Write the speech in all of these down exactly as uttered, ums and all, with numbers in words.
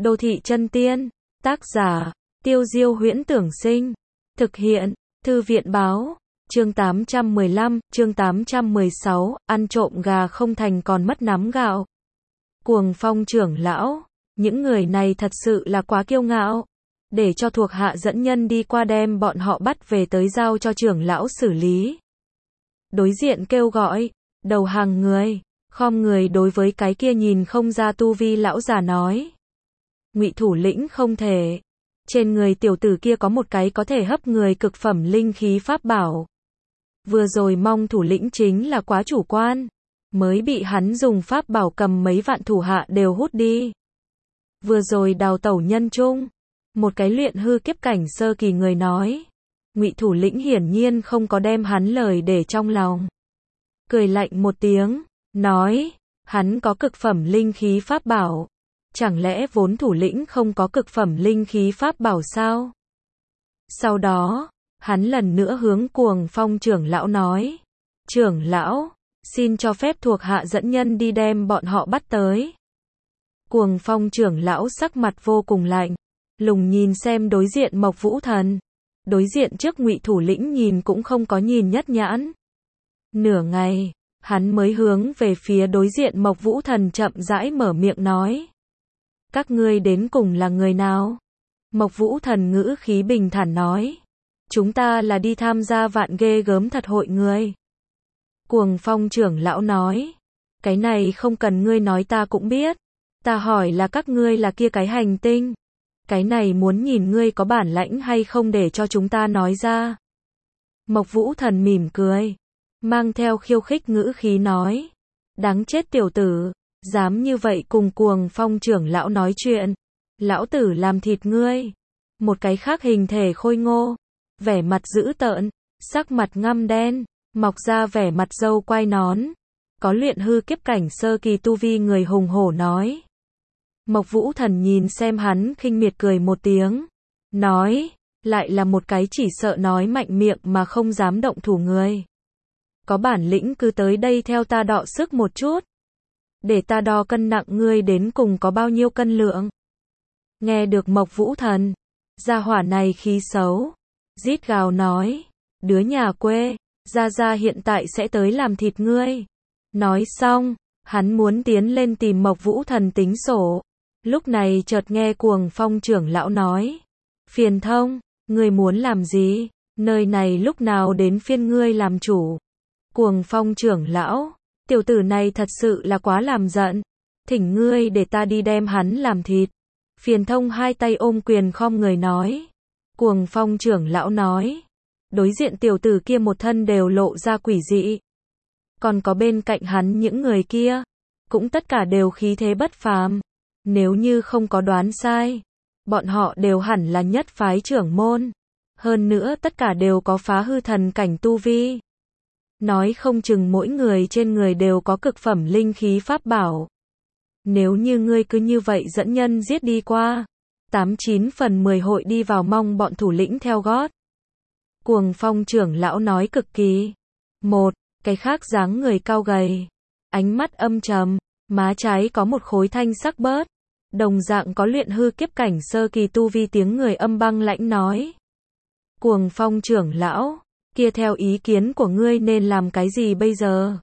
Đô thị chân tiên. Tác giả, Tiêu Diêu Huyễn Tưởng Sinh. Thực hiện, Thư viện Báo. Chương tám trăm mười lăm, chương tám trăm mười sáu, ăn trộm gà không thành còn mất nắm gạo. Cuồng Phong trưởng lão, những người này thật sự là quá kiêu ngạo. Để cho thuộc hạ dẫn nhân đi qua đem bọn họ bắt về tới giao cho trưởng lão xử lý. Đối diện kêu gọi, đầu hàng người, khom người đối với cái kia nhìn không ra tu vi lão già nói. Ngụy thủ lĩnh không thể. Trên người tiểu tử kia có một cái có thể hấp người cực phẩm linh khí pháp bảo. Vừa rồi Mong thủ lĩnh chính là quá chủ quan, mới bị hắn dùng pháp bảo cầm mấy vạn thủ hạ đều hút đi. Vừa rồi đào tẩu nhân trung, một cái luyện hư kiếp cảnh sơ kỳ người nói. Ngụy thủ lĩnh hiển nhiên không có đem hắn lời để trong lòng. Cười lạnh một tiếng, nói, hắn có cực phẩm linh khí pháp bảo. Chẳng lẽ vốn thủ lĩnh không có cực phẩm linh khí pháp bảo sao? Sau đó, hắn lần nữa hướng Cuồng Phong trưởng lão nói. Trưởng lão, xin cho phép thuộc hạ dẫn nhân đi đem bọn họ bắt tới. Cuồng Phong trưởng lão sắc mặt vô cùng lạnh, lùng nhìn xem đối diện Mộc Vũ Thần. Đối diện trước Ngụy thủ lĩnh nhìn cũng không có nhìn nhất nhãn. Nửa ngày, hắn mới hướng về phía đối diện Mộc Vũ Thần chậm rãi mở miệng nói. Các ngươi đến cùng là người nào? Mộc Vũ Thần ngữ khí bình thản nói. Chúng ta là đi tham gia vạn ghê gớm thật hội người. Cuồng Phong trưởng lão nói. Cái này không cần ngươi nói ta cũng biết. Ta hỏi là các ngươi là kia cái hành tinh. Cái này muốn nhìn ngươi có bản lãnh hay không để cho chúng ta nói ra. Mộc Vũ Thần mỉm cười, mang theo khiêu khích ngữ khí nói. Đáng chết tiểu tử, dám như vậy cùng Cuồng Phong trưởng lão nói chuyện. Lão tử làm thịt ngươi. Một cái khác hình thể khôi ngô, vẻ mặt dữ tợn, sắc mặt ngăm đen, mọc ra vẻ mặt râu quai nón. Có luyện hư kiếp cảnh sơ kỳ tu vi người hùng hổ nói. Mộc Vũ Thần nhìn xem hắn khinh miệt cười một tiếng. Nói, lại là một cái chỉ sợ nói mạnh miệng mà không dám động thủ người. Có bản lĩnh cứ tới đây theo ta đọ sức một chút. Để ta đo cân nặng ngươi đến cùng có bao nhiêu cân lượng. Nghe được Mộc Vũ Thần, gia hỏa này khí xấu, rít gào nói, đứa nhà quê, gia gia hiện tại sẽ tới làm thịt ngươi. Nói xong, hắn muốn tiến lên tìm Mộc Vũ Thần tính sổ. Lúc này chợt nghe Cuồng Phong trưởng lão nói, phiền thông, ngươi muốn làm gì, nơi này lúc nào đến phiên ngươi làm chủ. Cuồng Phong trưởng lão, tiểu tử này thật sự là quá làm giận, thỉnh ngươi để ta đi đem hắn làm thịt. Phiền thông hai tay ôm quyền khom người nói. Cuồng Phong trưởng lão nói, đối diện tiểu tử kia một thân đều lộ ra quỷ dị. Còn có bên cạnh hắn những người kia, cũng tất cả đều khí thế bất phàm. Nếu như không có đoán sai, bọn họ đều hẳn là nhất phái trưởng môn. Hơn nữa tất cả đều có phá hư thần cảnh tu vi. Nói không chừng mỗi người trên người đều có cực phẩm linh khí pháp bảo. Nếu như ngươi cứ như vậy dẫn nhân giết đi qua, tám chín phần mười hội đi vào mong bọn thủ lĩnh theo gót. Cuồng Phong trưởng lão nói cực kỳ. Một, cái khác dáng người cao gầy, ánh mắt âm trầm, má trái có một khối thanh sắc bớt. Đồng dạng có luyện hư kiếp cảnh sơ kỳ tu vi tiếng người âm băng lãnh nói. Cuồng Phong trưởng lão, kia theo ý kiến của ngươi nên làm cái gì bây giờ?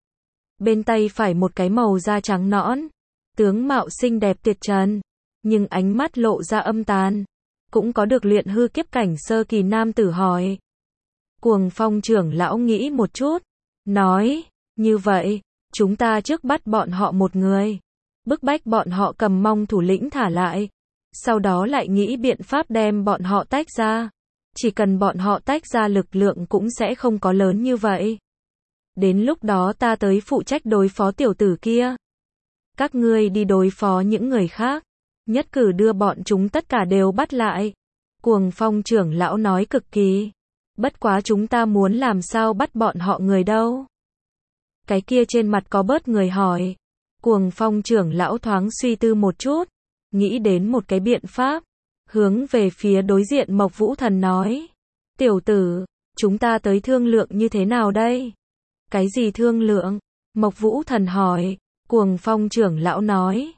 Bên tay phải một cái màu da trắng nõn, tướng mạo xinh đẹp tuyệt trần, nhưng ánh mắt lộ ra âm tàn. Cũng có được luyện hư kiếp cảnh sơ kỳ nam tử hỏi. Cuồng Phong trưởng lão nghĩ một chút, nói, như vậy, chúng ta trước bắt bọn họ một người. Bức bách bọn họ cầm Mong thủ lĩnh thả lại. Sau đó lại nghĩ biện pháp đem bọn họ tách ra. Chỉ cần bọn họ tách ra lực lượng cũng sẽ không có lớn như vậy. Đến lúc đó ta tới phụ trách đối phó tiểu tử kia. Các ngươi đi đối phó những người khác. Nhất cử đưa bọn chúng tất cả đều bắt lại. Cuồng Phong trưởng lão nói cực kỳ. Bất quá chúng ta muốn làm sao bắt bọn họ người đâu. Cái kia trên mặt có bớt người hỏi. Cuồng Phong trưởng lão thoáng suy tư một chút, nghĩ đến một cái biện pháp, hướng về phía đối diện Mộc Vũ Thần nói. Tiểu tử, chúng ta tới thương lượng như thế nào đây? Cái gì thương lượng? Mộc Vũ Thần hỏi. Cuồng Phong trưởng lão nói.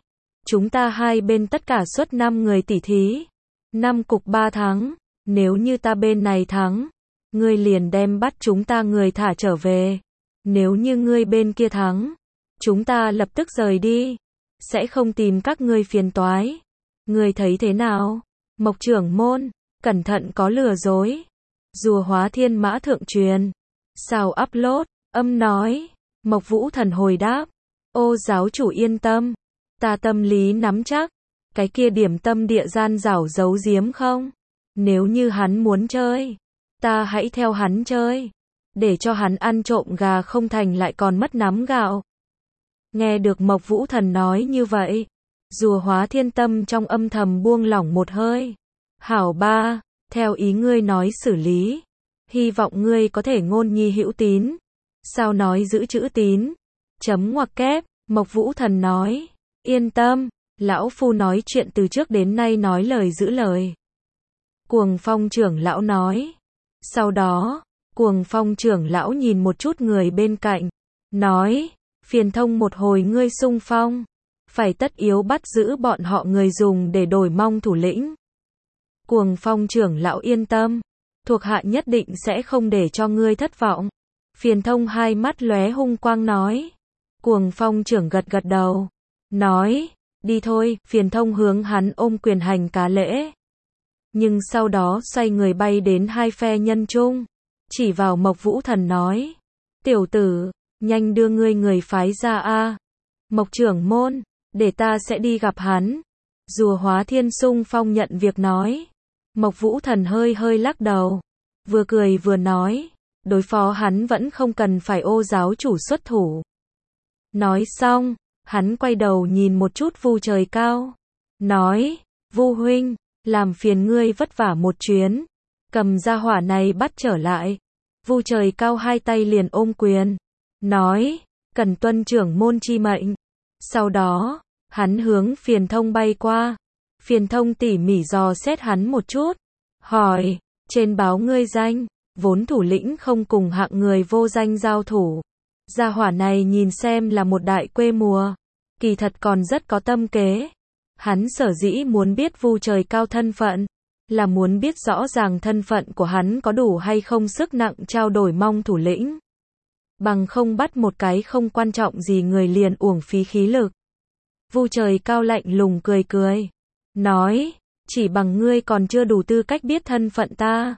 Chúng ta hai bên tất cả xuất năm người tỉ thí. Năm cục ba thắng. Nếu như ta bên này thắng, ngươi liền đem bắt chúng ta người thả trở về. Nếu như ngươi bên kia thắng, chúng ta lập tức rời đi. Sẽ không tìm các ngươi phiền toái. Ngươi thấy thế nào? Mộc trưởng môn, cẩn thận có lừa dối. Rùa hóa thiên mã thượng truyền. Sao upload, âm nói. Mộc Vũ Thần hồi đáp. Ô giáo chủ yên tâm. Ta tâm lý nắm chắc. Cái kia điểm tâm địa gian rảo giấu giếm không? Nếu như hắn muốn chơi, ta hãy theo hắn chơi. Để cho hắn ăn trộm gà không thành lại còn mất nắm gạo. Nghe được Mộc Vũ Thần nói như vậy, rùa hóa thiên tâm trong âm thầm buông lỏng một hơi. Hảo ba, theo ý ngươi nói xử lý. Hy vọng ngươi có thể ngôn nhi hữu tín. Sao nói giữ chữ tín? Chấm ngoặc kép, Mộc Vũ Thần nói. Yên tâm, lão phu nói chuyện từ trước đến nay nói lời giữ lời. Cuồng Phong trưởng lão nói. Sau đó, Cuồng Phong trưởng lão nhìn một chút người bên cạnh. Nói, phiền thông một hồi ngươi xung phong. Phải tất yếu bắt giữ bọn họ người dùng để đổi mong thủ lĩnh. Cuồng Phong trưởng lão yên tâm. Thuộc hạ nhất định sẽ không để cho ngươi thất vọng. Phiền thông hai mắt lóe hung quang nói. Cuồng Phong trưởng gật gật đầu. Nói, đi thôi, phiền thông hướng hắn ôm quyền hành cá lễ. Nhưng sau đó xoay người bay đến hai phe nhân chung. Chỉ vào Mộc Vũ Thần nói. Tiểu tử, nhanh đưa ngươi người phái ra a. Mộc trưởng môn, để ta sẽ đi gặp hắn. Rùa hóa thiên xung phong nhận việc nói. Mộc Vũ Thần hơi hơi lắc đầu. Vừa cười vừa nói. Đối phó hắn vẫn không cần phải ô giáo chủ xuất thủ. Nói xong, hắn quay đầu nhìn một chút Vu Trời Cao. Nói, Vu huynh, làm phiền ngươi vất vả một chuyến. Cầm ra hỏa này bắt trở lại. Vu Trời Cao hai tay liền ôm quyền. Nói, cần tuân trưởng môn chi mệnh. Sau đó, hắn hướng phiền thông bay qua. Phiền thông tỉ mỉ dò xét hắn một chút. Hỏi, trên báo ngươi danh, vốn thủ lĩnh không cùng hạng người vô danh giao thủ. Gia hỏa này nhìn xem là một đại quê mùa. Kỳ thật còn rất có tâm kế. Hắn sở dĩ muốn biết Vu Trời Cao thân phận, là muốn biết rõ ràng thân phận của hắn có đủ hay không sức nặng trao đổi mong thủ lĩnh. Bằng không bắt một cái không quan trọng gì người liền uổng phí khí lực. Vu Trời Cao lạnh lùng cười cười. Nói, chỉ bằng ngươi còn chưa đủ tư cách biết thân phận ta.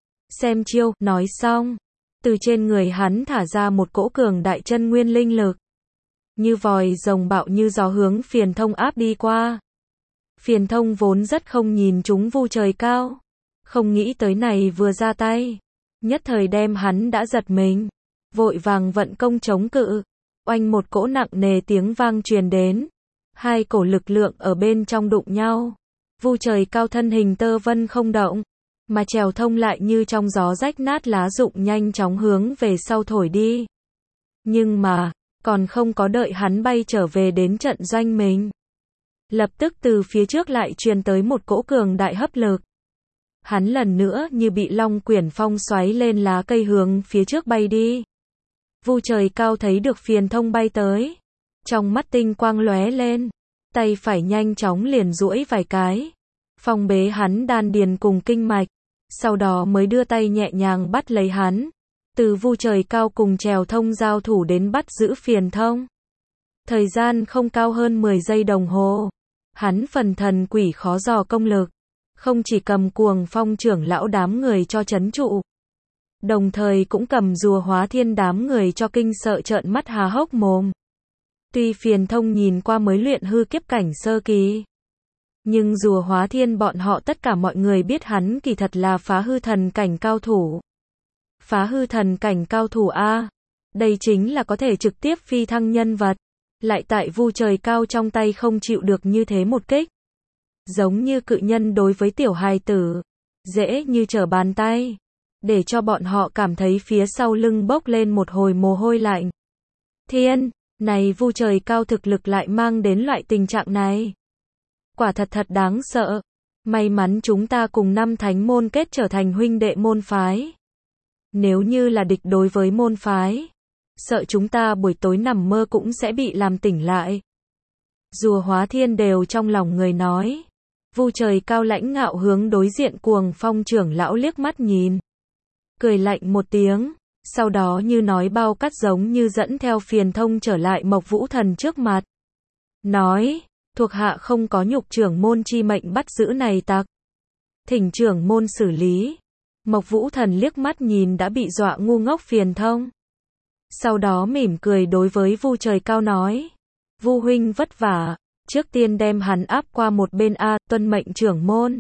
Xem chiêu, nói xong. Từ trên người hắn thả ra một cỗ cường đại chân nguyên linh lực. Như vòi rồng bạo như gió hướng phiền thông áp đi qua. Phiền thông vốn rất không nhìn chúng Vu Trời Cao. Không nghĩ tới này vừa ra tay. Nhất thời đem hắn đã giật mình. Vội vàng vận công chống cự. Oanh một cỗ nặng nề tiếng vang truyền đến. Hai cổ lực lượng ở bên trong đụng nhau. Vu Trời Cao thân hình tơ vân không động. Mà trèo thông lại như trong gió rách nát lá rụng nhanh chóng hướng về sau thổi đi. Nhưng mà, còn không có đợi hắn bay trở về đến trận doanh mình. Lập tức từ phía trước lại truyền tới một cỗ cường đại hấp lực. Hắn lần nữa như bị long quyển phong xoáy lên lá cây hướng phía trước bay đi. Vu Trời Cao thấy được phiền thông bay tới. Trong mắt tinh quang lóe lên. Tay phải nhanh chóng liền duỗi vài cái. Phong bế hắn đan điền cùng kinh mạch. Sau đó mới đưa tay nhẹ nhàng bắt lấy hắn. Từ Vu Trời Cao cùng trèo thông giao thủ đến bắt giữ phiền thông. Thời gian không cao hơn mười giây đồng hồ. Hắn phần thần quỷ khó dò công lực. Không chỉ cầm Cuồng Phong trưởng lão đám người cho trấn trụ. Đồng thời cũng cầm rùa hóa thiên đám người cho kinh sợ trợn mắt há hốc mồm. Tuy phiền thông nhìn qua mới luyện hư kiếp cảnh sơ kỳ. Nhưng rùa hóa thiên bọn họ tất cả mọi người biết hắn kỳ thật là phá hư thần cảnh cao thủ. Phá hư thần cảnh cao thủ A. Đây chính là có thể trực tiếp phi thăng nhân vật. Lại tại Vu Trời Cao trong tay không chịu được như thế một kích. Giống như cự nhân đối với tiểu hài tử. Dễ như trở bàn tay. Để cho bọn họ cảm thấy phía sau lưng bốc lên một hồi mồ hôi lạnh. Thiên, này Vu Trời Cao thực lực lại mang đến loại tình trạng này. Quả thật thật đáng sợ. May mắn chúng ta cùng năm thánh môn kết trở thành huynh đệ môn phái. Nếu như là địch đối với môn phái, sợ chúng ta buổi tối nằm mơ cũng sẽ bị làm tỉnh lại. Rùa Hóa Thiên đều trong lòng người nói. Vu Trời Cao lãnh ngạo hướng đối diện Cuồng Phong trưởng lão liếc mắt nhìn. Cười lạnh một tiếng, sau đó như nói bao cắt giống như dẫn theo Phiền Thông trở lại Mộc Vũ Thần trước mặt. Nói, thuộc hạ không có nhục trưởng môn chi mệnh bắt giữ này tặc. Thỉnh trưởng môn xử lý. Mộc Vũ Thần liếc mắt nhìn đã bị dọa ngu ngốc Phiền Thông. Sau đó mỉm cười đối với Vu Trời Cao nói. Vu huynh vất vả, trước tiên đem hắn áp qua một bên a, tuân mệnh trưởng môn.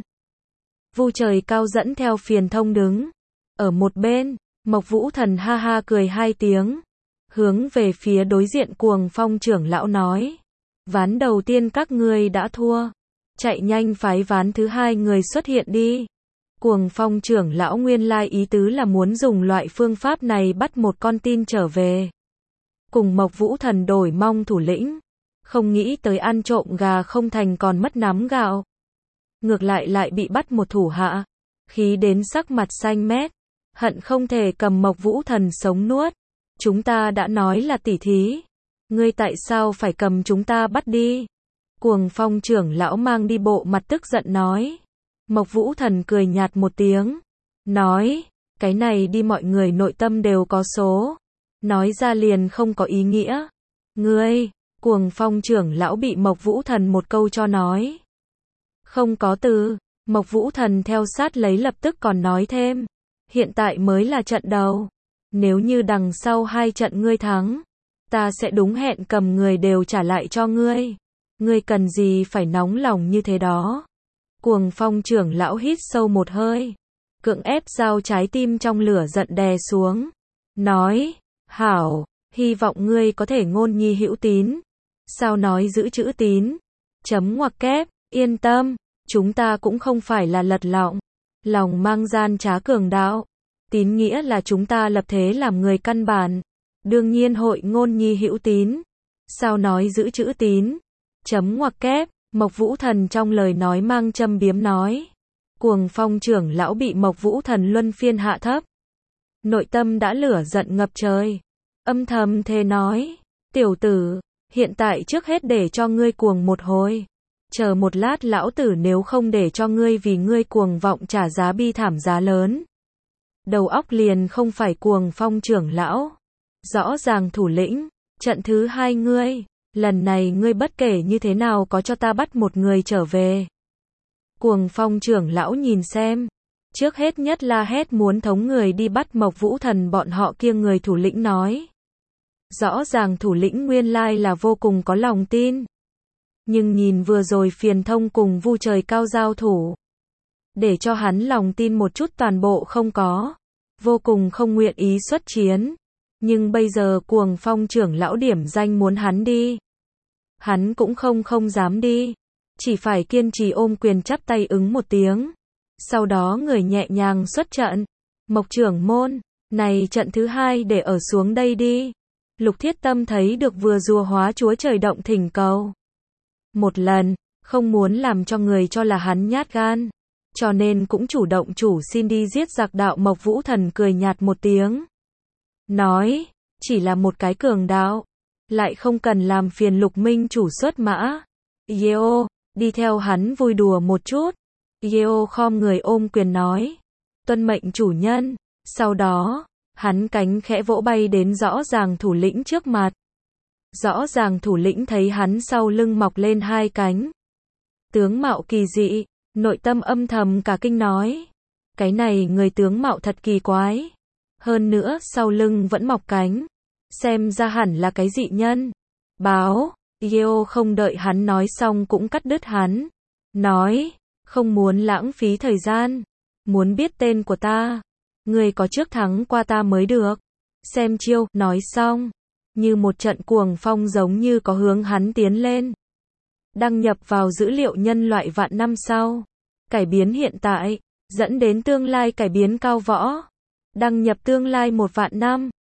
Vu Trời Cao dẫn theo Phiền Thông đứng ở một bên, Mộc Vũ Thần ha ha cười hai tiếng, hướng về phía đối diện Cuồng Phong trưởng lão nói. Ván đầu tiên các ngươi đã thua, chạy nhanh phái ván thứ hai người xuất hiện đi. Cuồng Phong trưởng lão nguyên lai ý tứ là muốn dùng loại phương pháp này bắt một con tin trở về. Cùng Mộc Vũ Thần đổi mong thủ lĩnh, không nghĩ tới ăn trộm gà không thành còn mất nắm gạo. Ngược lại lại bị bắt một thủ hạ, khí đến sắc mặt xanh mét, hận không thể cầm Mộc Vũ Thần sống nuốt. Chúng ta đã nói là tỉ thí, ngươi tại sao phải cầm chúng ta bắt đi? Cuồng Phong trưởng lão mang đi bộ mặt tức giận nói. Mộc Vũ Thần cười nhạt một tiếng, nói, cái này đi mọi người nội tâm đều có số, nói ra liền không có ý nghĩa. Ngươi, Cuồng Phong trưởng lão bị Mộc Vũ Thần một câu cho nói. Không có từ, Mộc Vũ Thần theo sát lấy lập tức còn nói thêm. Hiện tại mới là trận đầu. Nếu như đằng sau hai trận ngươi thắng, ta sẽ đúng hẹn cầm người đều trả lại cho ngươi. Ngươi cần gì phải nóng lòng như thế đó. Cuồng Phong trưởng lão hít sâu một hơi, cưỡng ép giao trái tim trong lửa giận đè xuống. Nói, hảo, hy vọng ngươi có thể ngôn nhi hữu tín. Sao nói giữ chữ tín? Chấm ngoặc kép, yên tâm, chúng ta cũng không phải là lật lọng, lòng mang gian trá cường đạo. Tín nghĩa là chúng ta lập thế làm người căn bản, đương nhiên hội ngôn nhi hữu tín. Sao nói giữ chữ tín? Chấm ngoặc kép, Mộc Vũ Thần trong lời nói mang châm biếm nói. Cuồng Phong trưởng lão bị Mộc Vũ Thần luân phiên hạ thấp, nội tâm đã lửa giận ngập trời, âm thầm thề nói, tiểu tử, hiện tại trước hết để cho ngươi cuồng một hồi, chờ một lát lão tử nếu không để cho ngươi vì ngươi cuồng vọng trả giá bi thảm giá lớn. Đầu óc liền không phải Cuồng Phong trưởng lão, rõ ràng thủ lĩnh, trận thứ hai ngươi, lần này ngươi bất kể như thế nào có cho ta bắt một người trở về. Cuồng Phong trưởng lão nhìn xem, trước hết nhất la hét muốn thống người đi bắt Mộc Vũ Thần bọn họ kia người thủ lĩnh nói. Rõ ràng thủ lĩnh nguyên lai là vô cùng có lòng tin. Nhưng nhìn vừa rồi Phiền Thông cùng Vu Trời Cao giao thủ, để cho hắn lòng tin một chút toàn bộ không có, vô cùng không nguyện ý xuất chiến. Nhưng bây giờ Cuồng Phong trưởng lão điểm danh muốn hắn đi, hắn cũng không không dám đi, chỉ phải kiên trì ôm quyền chắp tay ứng một tiếng. Sau đó người nhẹ nhàng xuất trận. Mộc trưởng môn, này trận thứ hai để ở xuống đây đi. Lục Thiết Tâm thấy được vừa rùa hóa chúa trời động thỉnh cầu một lần, không muốn làm cho người cho là hắn nhát gan, cho nên cũng chủ động chủ xin đi giết giặc đạo. Mộc Vũ Thần cười nhạt một tiếng, nói, chỉ là một cái cường đạo, lại không cần làm phiền Lục Minh chủ xuất mã. Yeo, đi theo hắn vui đùa một chút. Yeo khom người ôm quyền nói, tuân mệnh chủ nhân. Sau đó, hắn cánh khẽ vỗ bay đến rõ ràng thủ lĩnh trước mặt. Rõ ràng thủ lĩnh thấy hắn sau lưng mọc lên hai cánh, tướng mạo kỳ dị, nội tâm âm thầm cả kinh nói, cái này người tướng mạo thật kỳ quái, hơn nữa sau lưng vẫn mọc cánh, xem ra hẳn là cái dị nhân. Báo, Yeo không đợi hắn nói xong cũng cắt đứt hắn, nói, không muốn lãng phí thời gian, muốn biết tên của ta, người có trước thắng qua ta mới được. Xem chiêu, nói xong, như một trận cuồng phong giống như có hướng hắn tiến lên. Đăng nhập vào dữ liệu nhân loại vạn năm sau, cải biến hiện tại, dẫn đến tương lai cải biến cao võ. Đăng nhập tương lai một vạn năm.